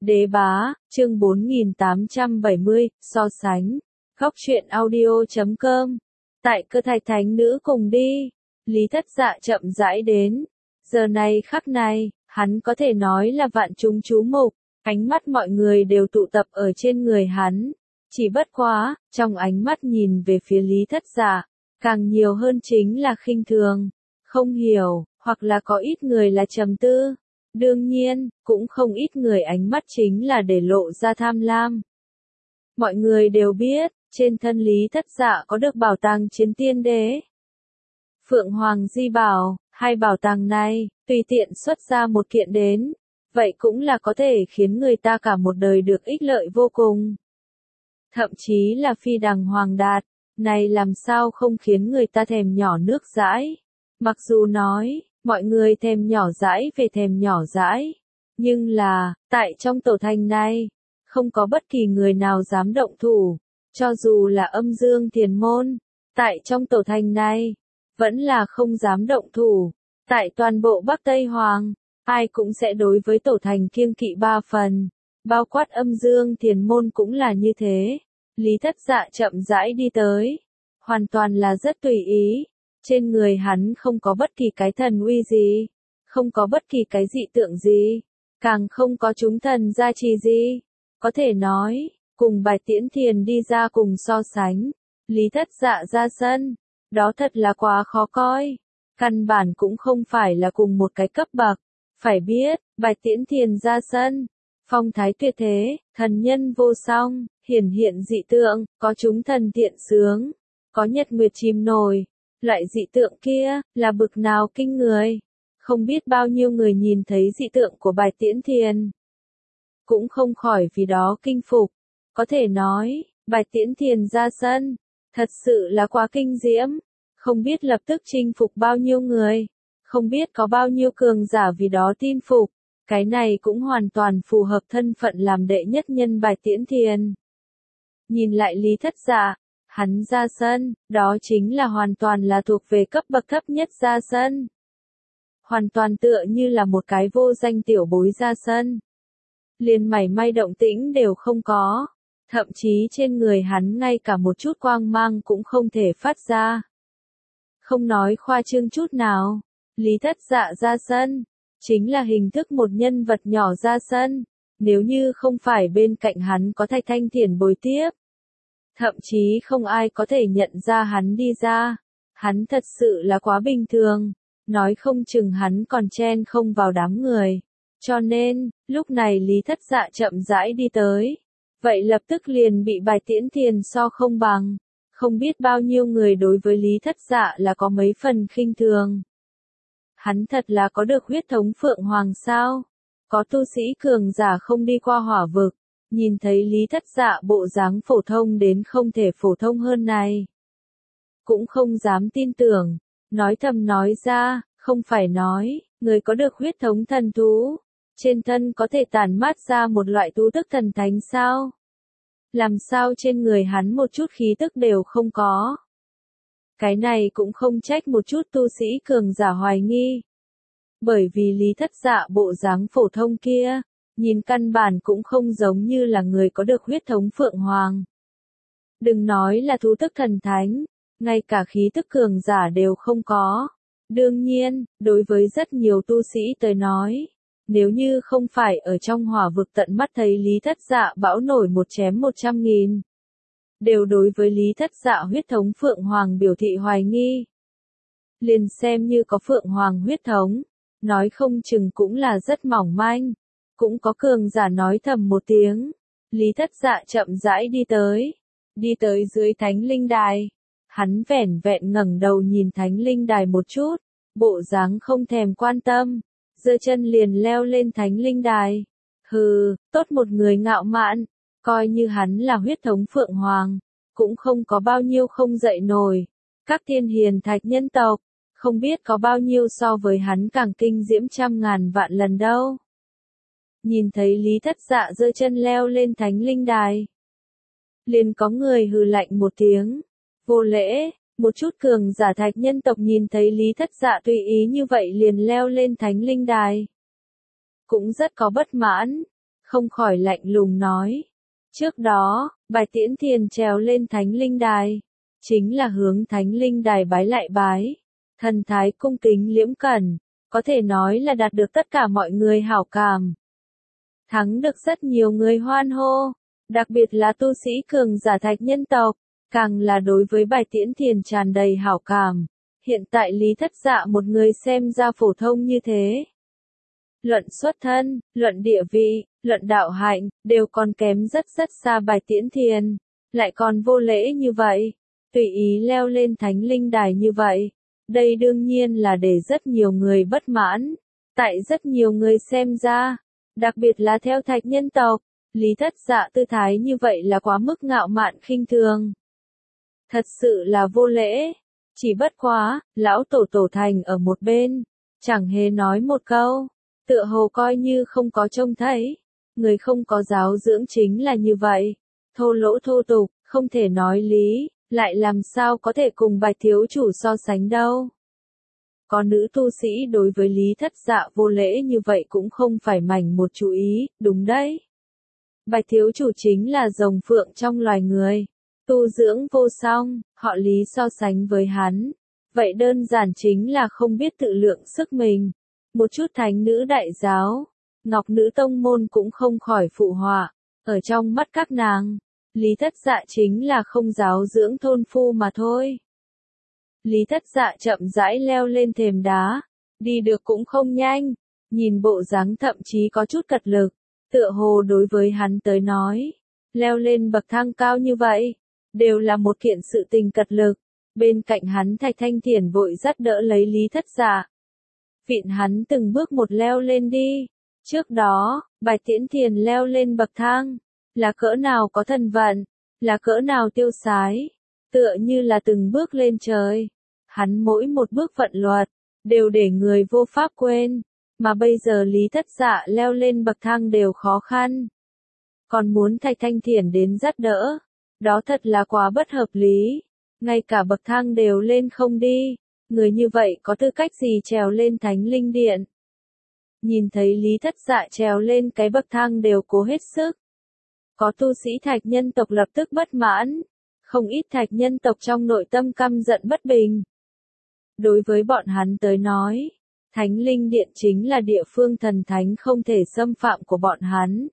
Đế bá, chương 4870, so sánh. Góc truyện audio.com. Tại cơ thạch thánh nữ cùng đi. Lý Thất Dạ chậm rãi đến. Giờ này khắc này, hắn có thể nói là vạn chúng chú mục. Ánh mắt mọi người đều tụ tập ở trên người hắn. Chỉ bất quá, trong ánh mắt nhìn về phía Lý Thất Dạ, càng nhiều hơn chính là khinh thường, không hiểu, hoặc là có ít người là trầm tư. Đương nhiên, cũng không ít người ánh mắt chính là để lộ ra tham lam. Mọi người đều biết, trên thân Lý Thất Dạ có được bảo tàng Chiến Tiên Đế, Phượng Hoàng Di Bảo, hai bảo tàng này, tùy tiện xuất ra một kiện đến, vậy cũng là có thể khiến người ta cả một đời được ích lợi vô cùng. Thậm chí là phi đằng hoàng đạt, này làm sao không khiến người ta thèm nhỏ nước dãi. Mặc dù nói, mọi người thèm nhỏ dãi về thèm nhỏ dãi, nhưng là, tại trong tổ thành này, không có bất kỳ người nào dám động thủ, cho dù là Âm Dương Thiền Môn, tại trong tổ thành này, vẫn là không dám động thủ. Tại toàn bộ Bắc Tây Hoàng, ai cũng sẽ đối với tổ thành kiêng kỵ ba phần, bao quát Âm Dương Thiền Môn cũng là như thế. Lý Thất Dạ chậm rãi đi tới, hoàn toàn là rất tùy ý. Trên người hắn không có bất kỳ cái thần uy gì, không có bất kỳ cái dị tượng gì, càng không có chúng thần gia trì gì. Có thể nói, cùng Bạch Tiễn Thiền đi ra cùng so sánh, Lý Thất Dạ ra sân, đó thật là quá khó coi. Căn bản cũng không phải là cùng một cái cấp bậc. Phải biết, Bạch Tiễn Thiền ra sân, phong thái tuyệt thế, thần nhân vô song, hiển hiện dị tượng, có chúng thần thiện sướng, có nhật nguyệt chìm nổi. Loại dị tượng kia, là bực nào kinh người. Không biết bao nhiêu người nhìn thấy dị tượng của Bạch Tiễn Thiền, cũng không khỏi vì đó kinh phục. Có thể nói, Bạch Tiễn Thiền ra sân, thật sự là quá kinh diễm. Không biết lập tức chinh phục bao nhiêu người, không biết có bao nhiêu cường giả vì đó tin phục. Cái này cũng hoàn toàn phù hợp thân phận làm đệ nhất nhân Bạch Tiễn Thiền. Nhìn lại Lý Thất Dạ, hắn ra sân, đó chính là hoàn toàn là thuộc về cấp bậc thấp nhất ra sân. Hoàn toàn tựa như là một cái vô danh tiểu bối ra sân. Liền mảy may động tĩnh đều không có. Thậm chí trên người hắn ngay cả một chút quang mang cũng không thể phát ra. Không nói khoa trương chút nào, Lý Thất Dạ ra sân, chính là hình thức một nhân vật nhỏ ra sân. Nếu như không phải bên cạnh hắn có Thạch Thanh Thiền bồi tiếp, thậm chí không ai có thể nhận ra hắn đi ra. Hắn thật sự là quá bình thường, nói không chừng hắn còn chen không vào đám người. Cho nên, lúc này Lý Thất Dạ chậm rãi đi tới, vậy lập tức liền bị Bạch Tiễn Thiền so không bằng. Không biết bao nhiêu người đối với Lý Thất Dạ là có mấy phần khinh thường. Hắn thật là có được huyết thống Phượng Hoàng sao? Có tu sĩ cường giả không đi qua hỏa vực, nhìn thấy Lý Thất Dạ bộ dáng phổ thông đến không thể phổ thông hơn này, cũng không dám tin tưởng, nói thầm nói ra, không phải nói, người có được huyết thống thần thú, trên thân có thể tản mát ra một loại tú tức thần thánh sao? Làm sao trên người hắn một chút khí tức đều không có? Cái này cũng không trách một chút tu sĩ cường giả hoài nghi. Bởi vì Lý Thất Dạ bộ dáng phổ thông kia, nhìn căn bản cũng không giống như là người có được huyết thống Phượng Hoàng. Đừng nói là thú tức thần thánh, ngay cả khí tức cường giả đều không có. Đương nhiên, đối với rất nhiều tu sĩ tới nói, nếu như không phải ở trong hỏa vực tận mắt thấy Lý Thất Dạ bão nổi một chém 100.000, đều đối với Lý Thất Dạ huyết thống Phượng Hoàng biểu thị hoài nghi. Liền xem như có Phượng Hoàng huyết thống, nói không chừng cũng là rất mỏng manh. Cũng có cường giả nói thầm một tiếng. Lý Thất Dạ chậm rãi đi tới dưới Thánh Linh Đài. Hắn vẻn vẹn ngẩng đầu nhìn Thánh Linh Đài một chút, bộ dáng không thèm quan tâm, giơ chân liền leo lên Thánh Linh Đài. Hừ, tốt một người ngạo mạn, coi như hắn là huyết thống Phượng Hoàng, cũng không có bao nhiêu không dậy nổi. Các thiên hiền thạch nhân tộc, không biết có bao nhiêu so với hắn càng kinh diễm trăm ngàn vạn lần đâu. Nhìn thấy Lý Thất Dạ giơ chân leo lên Thánh Linh Đài, liền có người hừ lạnh một tiếng, vô lễ. Một chút cường giả thạch nhân tộc nhìn thấy Lý Thất Dạ tùy ý như vậy liền leo lên Thánh Linh Đài, cũng rất có bất mãn. không khỏi lạnh lùng nói. Trước đó, Bạch Tiễn Thiền trèo lên Thánh Linh Đài, chính là hướng Thánh Linh Đài bái lại bái. Thần thái cung kính liễm cẩn, có thể nói là đạt được tất cả mọi người hảo cảm. Thắng được rất nhiều người hoan hô, đặc biệt là tu sĩ cường giả Thạch nhân tộc, càng là đối với Bạch Tiễn Thiền tràn đầy hảo cảm. Hiện tại Lý Thất Dạ một người xem ra phổ thông như thế. Luận xuất thân, luận địa vị, luận đạo hạnh, đều còn kém rất xa Bạch Tiễn Thiền, lại còn vô lễ như vậy, tùy ý leo lên Thánh Linh Đài như vậy. Đây đương nhiên là để rất nhiều người bất mãn, tại rất nhiều người xem ra, đặc biệt là theo Thạch nhân tộc, Lý Thất Dạ tư thái như vậy là quá mức ngạo mạn khinh thường. Thật sự là vô lễ, chỉ bất quá, lão tổ thành ở một bên, chẳng hề nói một câu, tựa hồ coi như không có trông thấy, người không có giáo dưỡng chính là như vậy, thô lỗ thô tục, không thể nói lý, lại làm sao có thể cùng Bạch thiếu chủ so sánh đâu. Có nữ tu sĩ đối với Lý Thất Dạ vô lễ như vậy cũng không phải mảnh một chú ý, đúng đấy. Bạch thiếu chủ chính là rồng phượng trong loài người, tu dưỡng vô song, họ Lý so sánh với hắn, vậy đơn giản chính là không biết tự lượng sức mình. Một chút thánh nữ đại giáo, ngọc nữ tông môn cũng không khỏi phụ họa, ở trong mắt các nàng, Lý Thất Dạ chính là không giáo dưỡng thôn phu mà thôi. Lý Thất Dạ chậm rãi leo lên thềm đá, đi được cũng không nhanh, nhìn bộ dáng thậm chí có chút cật lực, tựa hồ đối với hắn tới nói, leo lên bậc thang cao như vậy, đều là một kiện sự tình cật lực. Bên cạnh hắn Thạch Thanh Thiền vội dắt đỡ lấy Lý Thất Dạ, vịn hắn từng bước một leo lên đi. Trước đó, Bạch Tiễn Thiền leo lên bậc thang, là cỡ nào có thần vận, là cỡ nào tiêu sái, tựa như là từng bước lên trời. Hắn mỗi một bước vận luật, đều để người vô pháp quên, mà bây giờ Lý Thất Dạ leo lên bậc thang đều khó khăn. Còn muốn Thạch Thanh Thiền đến dắt đỡ, đó thật là quá bất hợp lý, ngay cả bậc thang đều lên không đi. Người như vậy có tư cách gì trèo lên Thánh Linh Điện? Nhìn thấy Lý Thất Dạ trèo lên cái bậc thang đều cố hết sức. Có tu sĩ Thạch nhân tộc lập tức bất mãn, không ít Thạch nhân tộc trong nội tâm căm giận bất bình. Đối với bọn hắn tới nói, Thánh Linh Điện chính là địa phương thần thánh không thể xâm phạm của bọn hắn.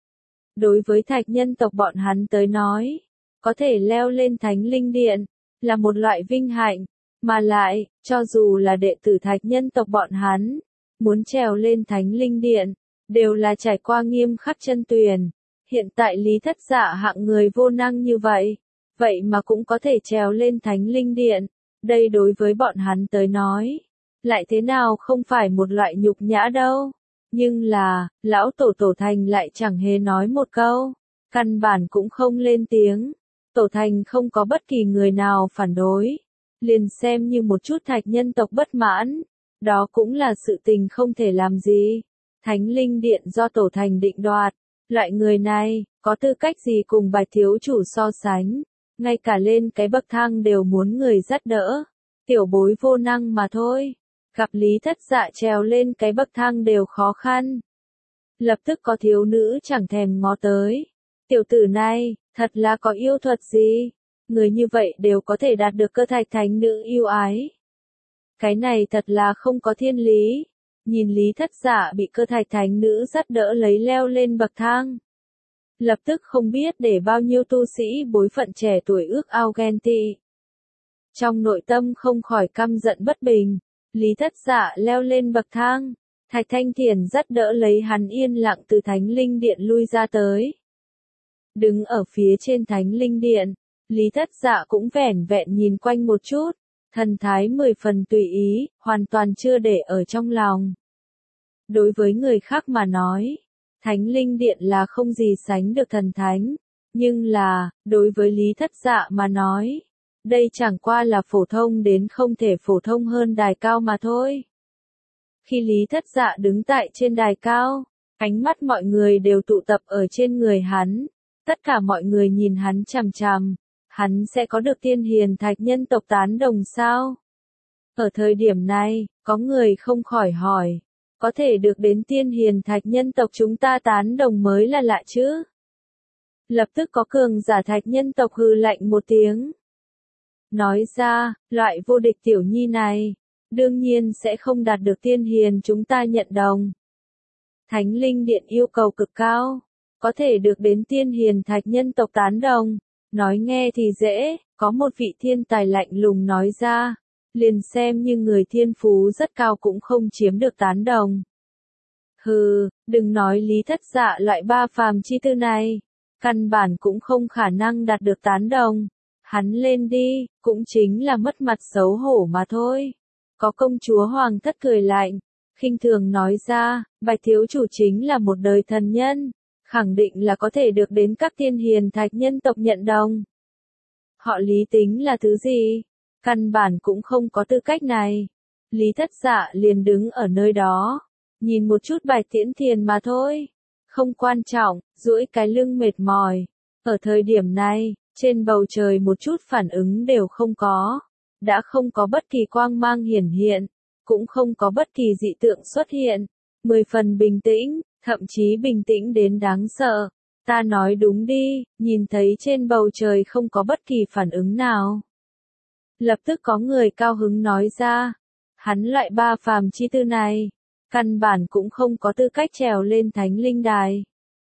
Đối với Thạch nhân tộc bọn hắn tới nói, có thể leo lên Thánh Linh Điện, là một loại vinh hạnh. Mà lại, cho dù là đệ tử Thạch nhân tộc bọn hắn, muốn trèo lên Thánh Linh Điện, đều là trải qua nghiêm khắc chân tuyền. Hiện tại Lý Thất Dạ hạng người vô năng như vậy, vậy mà cũng có thể trèo lên Thánh Linh Điện, đây đối với bọn hắn tới nói, lại thế nào không phải một loại nhục nhã đâu. Nhưng là, lão tổ thành lại chẳng hề nói một câu, căn bản cũng không lên tiếng, tổ thành không có bất kỳ người nào phản đối. Liền xem như một chút Thạch nhân tộc bất mãn, đó cũng là sự tình không thể làm gì. Thánh Linh Điện do tổ thành định đoạt, loại người này, có tư cách gì cùng Bạch thiếu chủ so sánh, ngay cả lên cái bậc thang đều muốn người dắt đỡ, tiểu bối vô năng mà thôi. Gặp Lý Thất Dạ trèo lên cái bậc thang đều khó khăn. Lập tức có thiếu nữ chẳng thèm ngó tới. Tiểu tử này, thật là có yêu thuật gì? Người như vậy đều có thể đạt được cơ thạch thánh nữ yêu ái. Cái này thật là không có thiên lý. Nhìn Lý Thất Dạ bị cơ thạch thánh nữ dắt đỡ lấy leo lên bậc thang. Lập tức không biết để bao nhiêu tu sĩ bối phận trẻ tuổi ước ao ghen tị. Trong nội tâm không khỏi căm giận bất bình, Lý Thất Dạ leo lên bậc thang. Thạch Thanh Thiền dắt đỡ lấy hắn yên lặng từ Thánh Linh Điện lui ra tới. Đứng ở phía trên Thánh Linh Điện, Lý Thất Dạ cũng vẻn vẹn nhìn quanh một chút, thần thái 10 phần tùy ý, hoàn toàn chưa để ở trong lòng. Đối với người khác mà nói, Thánh Linh Điện là không gì sánh được thần thánh, nhưng là, đối với Lý Thất Dạ mà nói, đây chẳng qua là phổ thông đến không thể phổ thông hơn đài cao mà thôi. Khi Lý Thất Dạ đứng tại trên đài cao, ánh mắt mọi người đều tụ tập ở trên người hắn, tất cả mọi người nhìn hắn chằm chằm. Hắn sẽ có được tiên hiền Thạch nhân tộc tán đồng sao? Ở thời điểm này, có người không khỏi hỏi, có thể được đến tiên hiền thạch nhân tộc chúng ta tán đồng mới là lạ chứ. Lập tức có cường giả thạch nhân tộc hừ lạnh một tiếng. Nói ra, loại vô địch tiểu nhi này, đương nhiên sẽ không đạt được tiên hiền chúng ta nhận đồng. Thánh linh điện yêu cầu cực cao, có thể được đến tiên hiền thạch nhân tộc tán đồng. Nói nghe thì dễ, có một vị thiên tài lạnh lùng nói ra, liền xem như người thiên phú rất cao cũng không chiếm được tán đồng. Hừ, đừng nói Lý Thất Dạ loại ba phàm chi tư này, căn bản cũng không khả năng đạt được tán đồng. Hắn lên đi, cũng chính là mất mặt xấu hổ mà thôi. Có công chúa hoàng thất cười lạnh, khinh thường nói ra, Bạch thiếu chủ chính là một đời thần nhân, khẳng định là có thể được đến các tiên hiền thạch nhân tộc nhận đồng. Họ Lý tính là thứ gì? Căn bản cũng không có tư cách này. Lý Thất Dạ liền đứng ở nơi đó, nhìn một chút Bạch Tiễn Thiền mà thôi. Không quan trọng, duỗi cái lưng mệt mỏi. Ở thời điểm này, trên bầu trời một chút phản ứng đều không có. Đã không có bất kỳ quang mang hiển hiện, cũng không có bất kỳ dị tượng xuất hiện. 10 phần bình tĩnh, thậm chí bình tĩnh đến đáng sợ. Ta nói đúng đi, nhìn thấy trên bầu trời không có bất kỳ phản ứng nào. Lập tức có người cao hứng nói ra, hắn loại ba phàm chi tư này, căn bản cũng không có tư cách trèo lên thánh linh đài.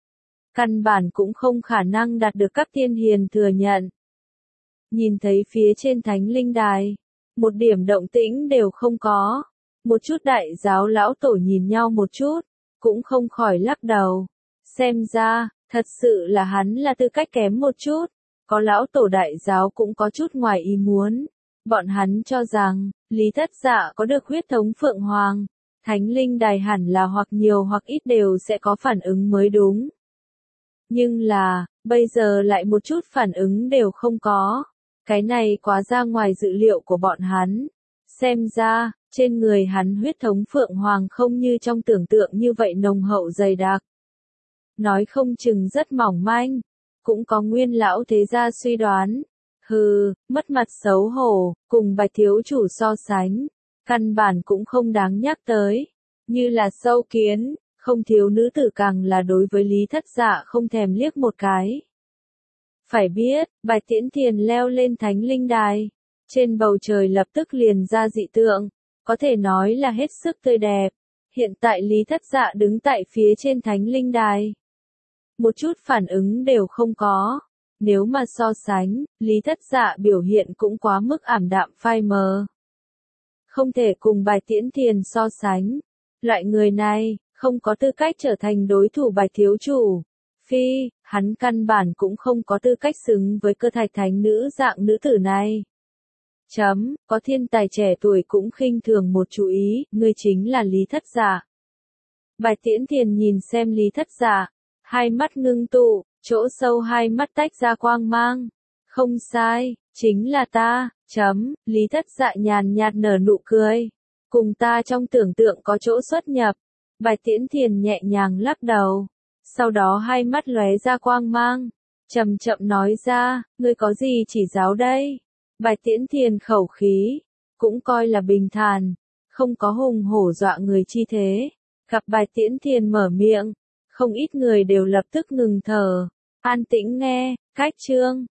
Căn bản cũng không khả năng đạt được các tiên hiền thừa nhận. Nhìn thấy phía trên thánh linh đài, một điểm động tĩnh đều không có. Một chút đại giáo lão tổ nhìn nhau một chút, cũng không khỏi lắc đầu. Xem ra, thật sự là hắn là tư cách kém một chút. Có lão tổ đại giáo cũng có chút ngoài ý muốn. Bọn hắn cho rằng, Lý Thất Dạ có được huyết thống Phượng Hoàng. Thánh linh đài hẳn là hoặc nhiều hoặc ít đều sẽ có phản ứng mới đúng. Nhưng là, bây giờ lại một chút phản ứng đều không có. Cái này quá ra ngoài dự liệu của bọn hắn. Xem ra, trên người hắn huyết thống Phượng Hoàng không như trong tưởng tượng như vậy nồng hậu dày đặc. Nói không chừng rất mỏng manh. Cũng có nguyên lão thế gia suy đoán. Hừ, mất mặt xấu hổ, cùng Bạch thiếu chủ so sánh. Căn bản cũng không đáng nhắc tới. Như là sâu kiến, không thiếu nữ tử càng là đối với Lý Thất Dạ không thèm liếc một cái. Phải biết, Bạch Tiễn Thiền leo lên thánh linh đài. Trên bầu trời lập tức liền ra dị tượng. Có thể nói là hết sức tươi đẹp. Hiện tại Lý Thất Dạ đứng tại phía trên thánh linh đài. Một chút phản ứng đều không có. Nếu mà so sánh, Lý Thất Dạ biểu hiện cũng quá mức ảm đạm phai mờ. Không thể cùng Bạch Tiễn Thiền so sánh. Loại người này, không có tư cách trở thành đối thủ Bạch thiếu chủ. Phi, hắn căn bản cũng không có tư cách xứng với cơ thạch thánh nữ dạng nữ tử này. Có thiên tài trẻ tuổi cũng khinh thường một chú ý, ngươi chính là Lý Thất Dạ. Bạch Tiễn Thiền nhìn xem Lý Thất Dạ, hai mắt ngưng tụ, chỗ sâu hai mắt tách ra quang mang. Không sai, chính là ta. Lý Thất Dạ nhàn nhạt nở nụ cười. Cùng ta trong tưởng tượng có chỗ xuất nhập. Bạch Tiễn Thiền nhẹ nhàng lắc đầu. Sau đó hai mắt lóe ra quang mang. Chậm chậm nói ra, ngươi có gì chỉ giáo đây? Bạch Tiễn Thiền khẩu khí, cũng coi là bình thản, không có hùng hổ dọa người chi thế. Gặp Bạch Tiễn Thiền mở miệng, không ít người đều lập tức ngừng thở, an tĩnh nghe. Cách chương